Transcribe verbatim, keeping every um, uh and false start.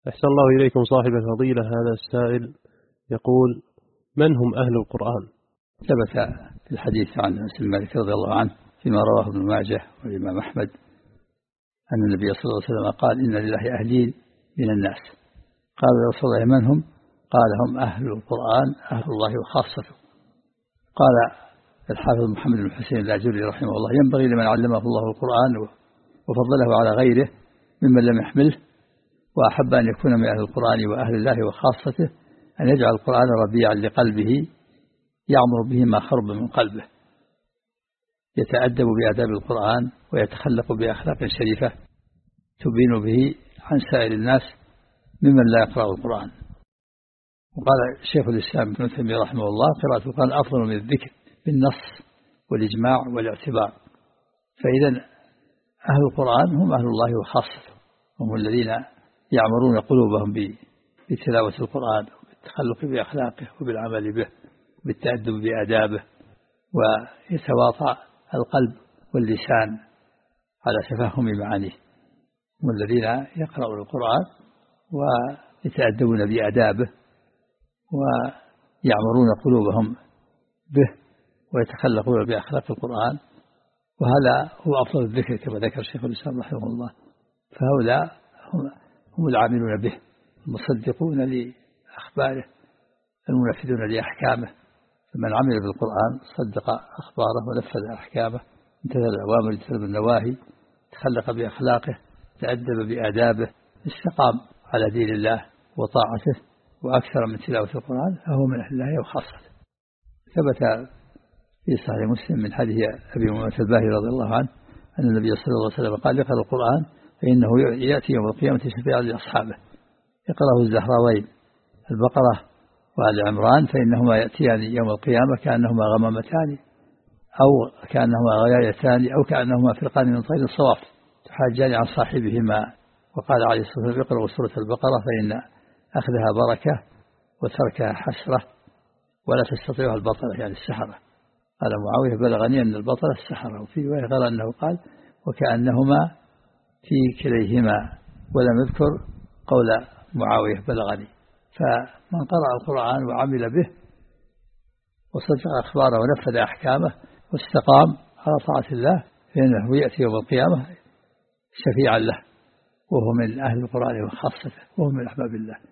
أحسن الله إليكم صاحب الفضيلة. هذا السائل يقول: من هم أهل القرآن؟ ثبت في الحديث عن أنس بن مالك رضي الله عنه فيما رواه ابن ماجه والإمام أحمد أن النبي صلى الله عليه وسلم قال: إن لله أهلين من الناس. قال: يا رسول الله من هم؟ قال: هم أهل القرآن، أهل الله وخاصته. قال الحافظ محمد بن حسين اللاجري رحمه الله: ينبغي لمن علمه الله القرآن وفضله على غيره ممن لم يحمله وأحب أن يكون من أهل القرآن وأهل الله وخاصته أن يجعل القرآن ربيعا لقلبه يعمر به ما خرب من قلبه، يتأدب بآداب القرآن ويتخلق بأخلاق شريفة تبين به عن سائر الناس ممن لا يقرأ القرآن. وقال شيخ الإسلام ابن تيمية رحمه الله: قراءة القرآن أفضل من الذكر بالنص والإجماع والاعتبار. فإذا أهل القرآن هم أهل الله وخاصته، هم الذين يعمرون قلوبهم بتلاوة القرآن وبالتخلق بأخلاقه وبالعمل به وبالتأدب بآدابه، ويتواطأ القلب واللسان على تفهم معانيه. هم الذين يقرؤون القرآن ويتأدبون بآدابه ويعمرون قلوبهم به ويتخلقون بأخلاق القرآن، وهذا هو أفضل الذكر كما ذكر شيخ الإسلام رحمه الله. فهؤلاء هم, هم العاملون به، المصدقون لأخباره، المنفذون لأحكامه. فمن عمل بالقرآن صدق أخباره ونفذ أحكامه، امتثل الأوامر واجتنب النواهي، تخلق بأخلاقه، تأدب بآدابه، استقام على دين الله وطاعته وأكثر من تلاوة القرآن، فهو من أهل الله وخاصته. ثبت في صحيح مسلم من حديث أبي أمامة الباهلي رضي الله عنه أن النبي صلى الله عليه وسلم قال: اقرأ القرآن فإنه يأتي يوم القيامة شفيعا لأصحابه. يقرأه الزهراوين البقرة وآل عمران فإنهما يأتيان يوم القيامة كأنهما غمامتان أو كأنهما غيايتان أو كأنهما فرقان من طير الصواف تحاجان عن صاحبهما. وقال عليه الصلاة والسلام: اقرأوا سورة البقرة فإن أخذها بركة وتركها حسرة ولا تستطيعها البطلة، يعني السحرة. قال معاوية: بلغني أن البطلة السحرة. وفي رواية قال أنه قال: وكأنهما في كليهما، ولم يذكر قول معاوية بلغني. فمن قرأ القرآن وعمل به وصدق أخباره ونفذ أحكامه واستقام على طاعة الله فإنه يأتي يوم القيامة شفيعا له، وهو من أهل القرآن وخاصته، وهو من أحباب الله.